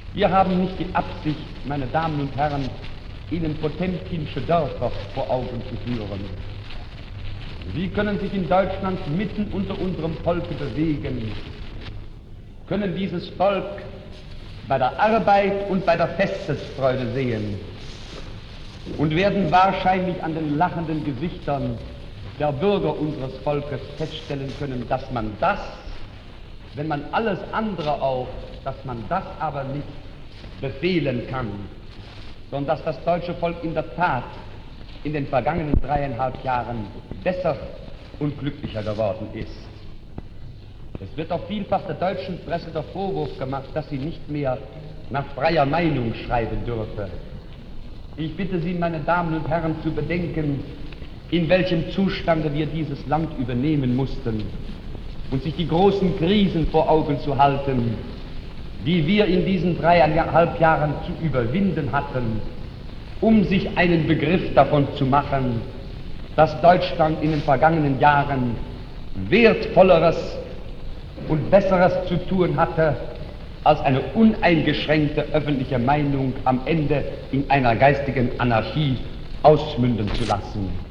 Wir haben nicht die Absicht, meine Damen und Herren, Ihnen potemkinsche Dörfer vor Augen zu führen. Sie können sich in Deutschland mitten unter unserem Volke bewegen, können dieses Volk bei der Arbeit und bei der Festesfreude sehen und werden wahrscheinlich an den lachenden Gesichtern der Bürger unseres Volkes feststellen können, dass man das, wenn man alles andere auch, dass man das aber nicht befehlen kann, sondern dass das deutsche Volk in der Tat in den vergangenen 3,5 Jahren besser und glücklicher geworden ist. Es wird auch vielfach der deutschen Presse der Vorwurf gemacht, dass sie nicht mehr nach freier Meinung schreiben dürfe. Ich bitte Sie, meine Damen und Herren, zu bedenken, in welchem Zustande wir dieses Land übernehmen mussten und sich die großen Krisen vor Augen zu halten, die wir in diesen 3,5 Jahren zu überwinden hatten, um sich einen Begriff davon zu machen, dass Deutschland in den vergangenen Jahren Wertvolleres und Besseres zu tun hatte, als eine uneingeschränkte öffentliche Meinung am Ende in einer geistigen Anarchie ausmünden zu lassen.